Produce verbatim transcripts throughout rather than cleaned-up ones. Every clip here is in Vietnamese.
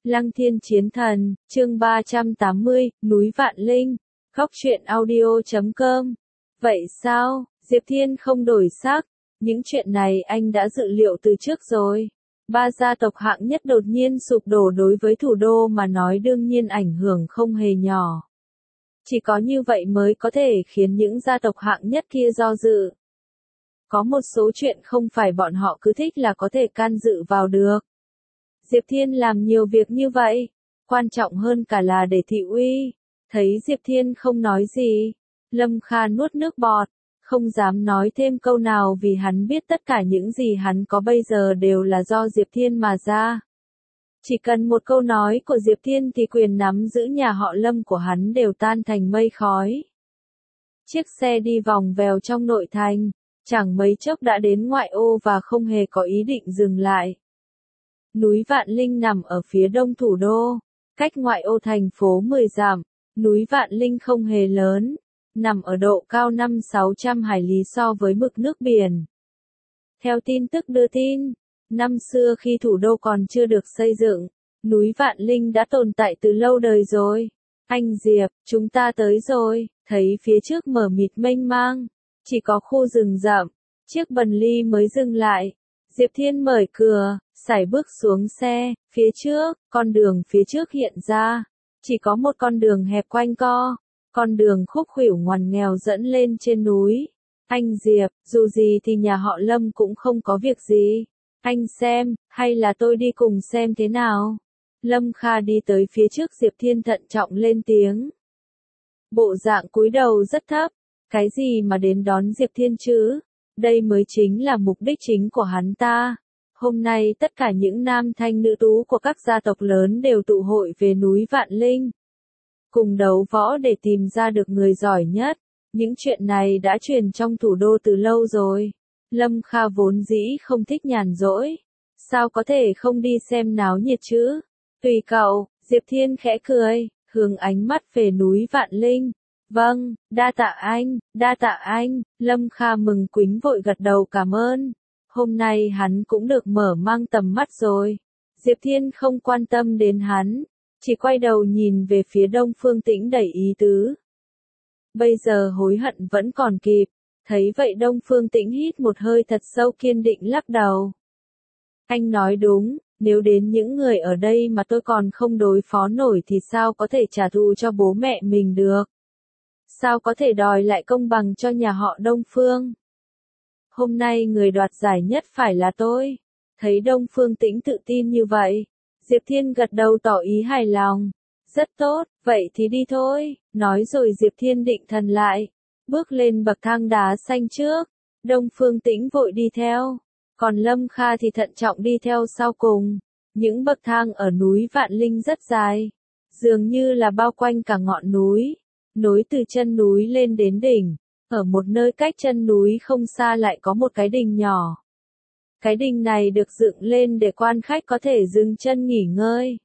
Lăng Thiên Chiến Thần, chương ba trăm tám mươi, núi Vạn Linh, góc truyện audio chấm com. Vậy sao, Diệp Thiên không đổi sắc, những chuyện này anh đã dự liệu từ trước rồi. Ba gia tộc hạng nhất đột nhiên sụp đổ đối với thủ đô mà nói đương nhiên ảnh hưởng không hề nhỏ. Chỉ có như vậy mới có thể khiến những gia tộc hạng nhất kia do dự. Có một số chuyện không phải bọn họ cứ thích là có thể can dự vào được. Diệp Thiên làm nhiều việc như vậy, quan trọng hơn cả là để thị uy. Thấy Diệp Thiên không nói gì, Lâm Kha nuốt nước bọt, không dám nói thêm câu nào vì hắn biết tất cả những gì hắn có bây giờ đều là do Diệp Thiên mà ra. Chỉ cần một câu nói của Diệp Thiên thì quyền nắm giữ nhà họ Lâm của hắn đều tan thành mây khói. Chiếc xe đi vòng vèo trong nội thành, chẳng mấy chốc đã đến ngoại ô và không hề có ý định dừng lại. Núi Vạn Linh nằm ở phía đông thủ đô, cách ngoại ô thành phố mười dặm. Núi Vạn Linh không hề lớn, nằm ở độ cao năm sáu trăm hải lý so với mực nước biển. Theo tin tức đưa tin, năm xưa khi thủ đô còn chưa được xây dựng, núi Vạn Linh đã tồn tại từ lâu đời rồi. Anh Diệp, chúng ta tới rồi, thấy phía trước mờ mịt mênh mang, chỉ có khu rừng rậm, chiếc bần ly mới dừng lại. Diệp Thiên mở cửa, sải bước xuống xe, phía trước, con đường phía trước hiện ra. Chỉ có một con đường hẹp quanh co, con đường khúc khuỷu ngoằn nghèo dẫn lên trên núi. Anh Diệp, dù gì thì nhà họ Lâm cũng không có việc gì. Anh xem, hay là tôi đi cùng xem thế nào? Lâm Kha đi tới phía trước Diệp Thiên thận trọng lên tiếng. Bộ dạng cúi đầu rất thấp, cái gì mà đến đón Diệp Thiên chứ? Đây mới chính là mục đích chính của hắn ta. Hôm nay tất cả những nam thanh nữ tú của các gia tộc lớn đều tụ hội về núi Vạn Linh. Cùng đấu võ để tìm ra được người giỏi nhất. Những chuyện này đã truyền trong thủ đô từ lâu rồi. Lâm Kha vốn dĩ không thích nhàn rỗi. Sao có thể không đi xem náo nhiệt chứ? Tùy cậu, Diệp Thiên khẽ cười, hướng ánh mắt về núi Vạn Linh. Vâng, đa tạ anh, đa tạ anh. Lâm Kha mừng quính vội gật đầu cảm ơn. Hôm nay hắn cũng được mở mang tầm mắt rồi. Diệp Thiên không quan tâm đến hắn, chỉ quay đầu nhìn về phía Đông Phương Tĩnh đầy ý tứ. Bây giờ hối hận vẫn còn kịp. Thấy vậy Đông Phương Tĩnh hít một hơi thật sâu kiên định lắc đầu. Anh nói đúng, nếu đến những người ở đây mà tôi còn không đối phó nổi thì sao có thể trả thù cho bố mẹ mình được? Sao có thể đòi lại công bằng cho nhà họ Đông Phương? Hôm nay người đoạt giải nhất phải là tôi. Thấy Đông Phương Tĩnh tự tin như vậy, Diệp Thiên gật đầu tỏ ý hài lòng. Rất tốt, vậy thì đi thôi. Nói rồi Diệp Thiên định thần lại, bước lên bậc thang đá xanh trước. Đông Phương Tĩnh vội đi theo, còn Lâm Kha thì thận trọng đi theo sau cùng. Những bậc thang ở núi Vạn Linh rất dài, dường như là bao quanh cả ngọn núi, nối từ chân núi lên đến đỉnh. Ở một nơi cách chân núi không xa lại có một cái đình nhỏ. Cái đình này được dựng lên để quan khách có thể dừng chân nghỉ ngơi.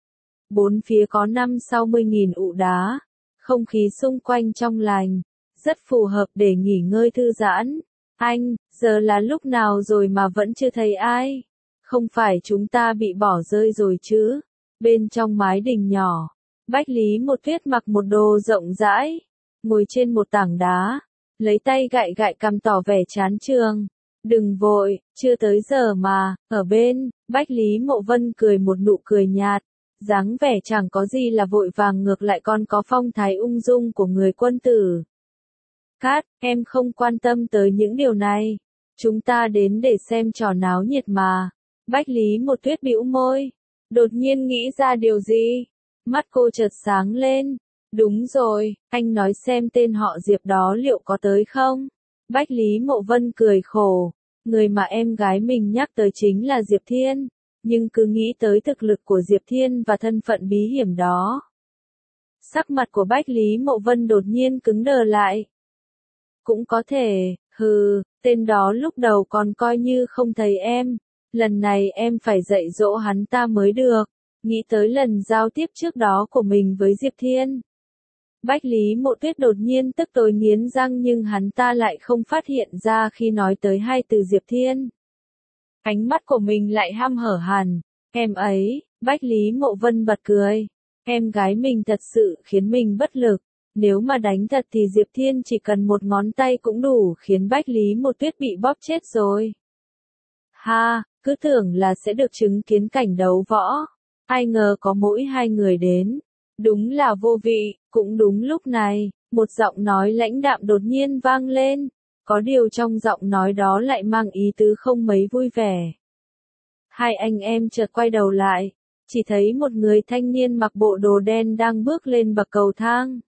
Bốn phía có năm sáu mươi nghìn ụ đá, không khí xung quanh trong lành, rất phù hợp để nghỉ ngơi thư giãn. Anh, giờ là lúc nào rồi mà vẫn chưa thấy ai? Không phải chúng ta bị bỏ rơi rồi chứ? Bên trong mái đình nhỏ, Bách Lý Một Tuyết mặc một đồ rộng rãi, ngồi trên một tảng đá, lấy tay gại gại cằm tỏ vẻ chán chường. Đừng vội, chưa tới giờ mà. Ở bên, Bách Lý Mộ Vân cười một nụ cười nhạt, dáng vẻ chẳng có gì là vội vàng, ngược lại còn có phong thái ung dung của người quân tử. Cát, em không quan tâm tới những điều này. Chúng ta đến để xem trò náo nhiệt mà. Bách Lý Một Tuyết bĩu môi, đột nhiên nghĩ ra điều gì. Mắt cô chợt sáng lên. Đúng rồi, anh nói xem tên họ Diệp đó liệu có tới không? Bách Lý Mộ Vân cười khổ, người mà em gái mình nhắc tới chính là Diệp Thiên, nhưng cứ nghĩ tới thực lực của Diệp Thiên và thân phận bí hiểm đó. Sắc mặt của Bách Lý Mộ Vân đột nhiên cứng đờ lại. Cũng có thể, hừ, tên đó lúc đầu còn coi như không thấy em, lần này em phải dạy dỗ hắn ta mới được. Nghĩ tới lần giao tiếp trước đó của mình với Diệp Thiên, Bách Lý Mộ Tuyết đột nhiên tức tối nghiến răng, nhưng hắn ta lại không phát hiện ra khi nói tới hai từ Diệp Thiên. Ánh mắt của mình lại hăm hở hẳn. Em ấy, Bách Lý Mộ Vân bật cười. Em gái mình thật sự khiến mình bất lực. Nếu mà đánh thật thì Diệp Thiên chỉ cần một ngón tay cũng đủ khiến Bách Lý Một Tuyết bị bóp chết rồi. Ha, cứ tưởng là sẽ được chứng kiến cảnh đấu võ. Ai ngờ có mỗi hai người đến. Đúng là vô vị. Cũng đúng lúc này, một giọng nói lãnh đạm đột nhiên vang lên. Có điều trong giọng nói đó lại mang ý tứ không mấy vui vẻ. Hai anh em chợt quay đầu lại. Chỉ thấy một người thanh niên mặc bộ đồ đen đang bước lên bậc cầu thang.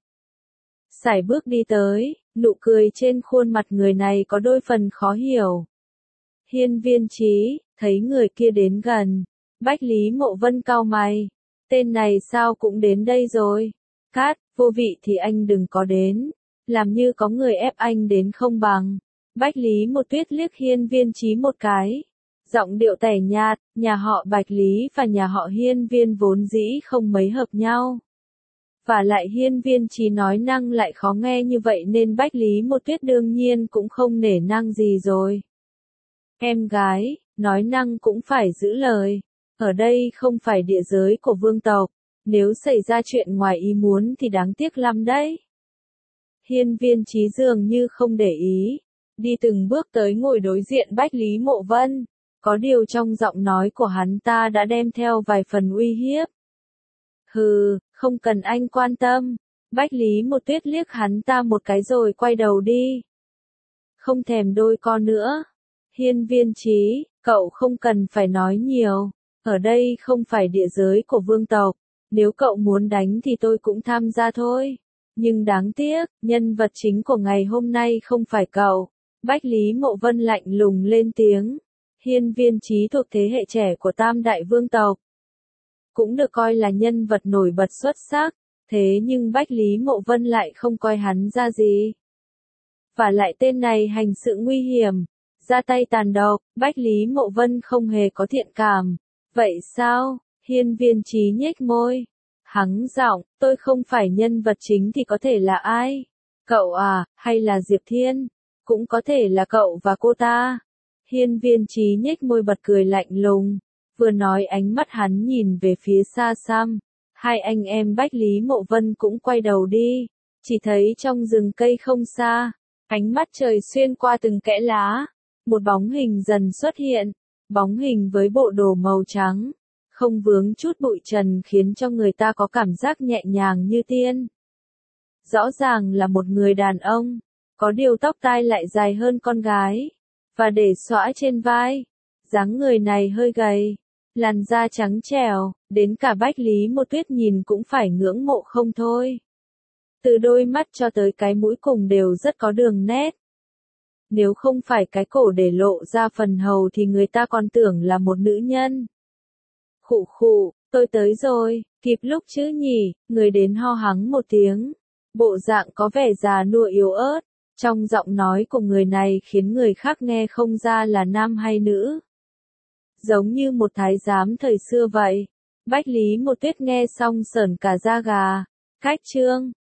Sải bước đi tới, nụ cười trên khuôn mặt người này có đôi phần khó hiểu. Hiên Viên Chí, thấy người kia đến gần. Bách Lý Mộ Vân cau mày. Tên này sao cũng đến đây rồi. Cát, vô vị thì anh đừng có đến. Làm như có người ép anh đến không bằng. Bách Lý Một Tuyết liếc Hiên Viên Chí một cái. Giọng điệu tẻ nhạt, nhà họ Bạch Lý và nhà họ Hiên Viên vốn dĩ không mấy hợp nhau. Và lại Hiên Viên Chí nói năng lại khó nghe như vậy nên Bách Lý Một Tuyết đương nhiên cũng không nể năng gì rồi. Em gái, nói năng cũng phải giữ lời. Ở đây không phải địa giới của vương tộc. Nếu xảy ra chuyện ngoài ý muốn thì đáng tiếc lắm đấy. Hiên Viên Chí dường như không để ý. Đi từng bước tới ngồi đối diện Bách Lý Mộ Vân. Có điều trong giọng nói của hắn ta đã đem theo vài phần uy hiếp. Hừ, không cần anh quan tâm. Bách Lý Một Tuyết liếc hắn ta một cái rồi quay đầu đi. Không thèm đôi con nữa. Hiên Viên Chí, cậu không cần phải nói nhiều. Ở đây không phải địa giới của vương tộc. Nếu cậu muốn đánh thì tôi cũng tham gia thôi. Nhưng đáng tiếc, nhân vật chính của ngày hôm nay không phải cậu. Bách Lý Mộ Vân lạnh lùng lên tiếng. Hiên Viên Chí thuộc thế hệ trẻ của Tam Đại Vương tộc. Cũng được coi là nhân vật nổi bật xuất sắc. Thế nhưng Bách Lý Mộ Vân lại không coi hắn ra gì. Và lại tên này hành sự nguy hiểm. Ra tay tàn độc, Bách Lý Mộ Vân không hề có thiện cảm. Vậy sao? Hiên Viên Chí nhếch môi. Hắng giọng, tôi không phải nhân vật chính thì có thể là ai? Cậu à, hay là Diệp Thiên? Cũng có thể là cậu và cô ta. Hiên Viên Chí nhếch môi bật cười lạnh lùng. Vừa nói ánh mắt hắn nhìn về phía xa xăm. Hai anh em Bách Lý Mộ Vân cũng quay đầu đi. Chỉ thấy trong rừng cây không xa. Ánh mắt trời xuyên qua từng kẽ lá. Một bóng hình dần xuất hiện. Bóng hình với bộ đồ màu trắng. Không vướng chút bụi trần khiến cho người ta có cảm giác nhẹ nhàng như tiên. Rõ ràng là một người đàn ông. Có điều tóc tai lại dài hơn con gái. Và để xõa trên vai. Dáng người này hơi gầy. Làn da trắng trẻo. Đến cả Bách Lý Một Tuyết nhìn cũng phải ngưỡng mộ không thôi. Từ đôi mắt cho tới cái mũi cùng đều rất có đường nét. Nếu không phải cái cổ để lộ ra phần hầu thì người ta còn tưởng là một nữ nhân. Khụ khụ, tôi tới rồi, kịp lúc chứ nhỉ, người đến ho hắng một tiếng. Bộ dạng có vẻ già nua yếu ớt, trong giọng nói của người này khiến người khác nghe không ra là nam hay nữ. Giống như một thái giám thời xưa vậy. Bách Lý Một Tuyết nghe xong sởn cả da gà. Cách chương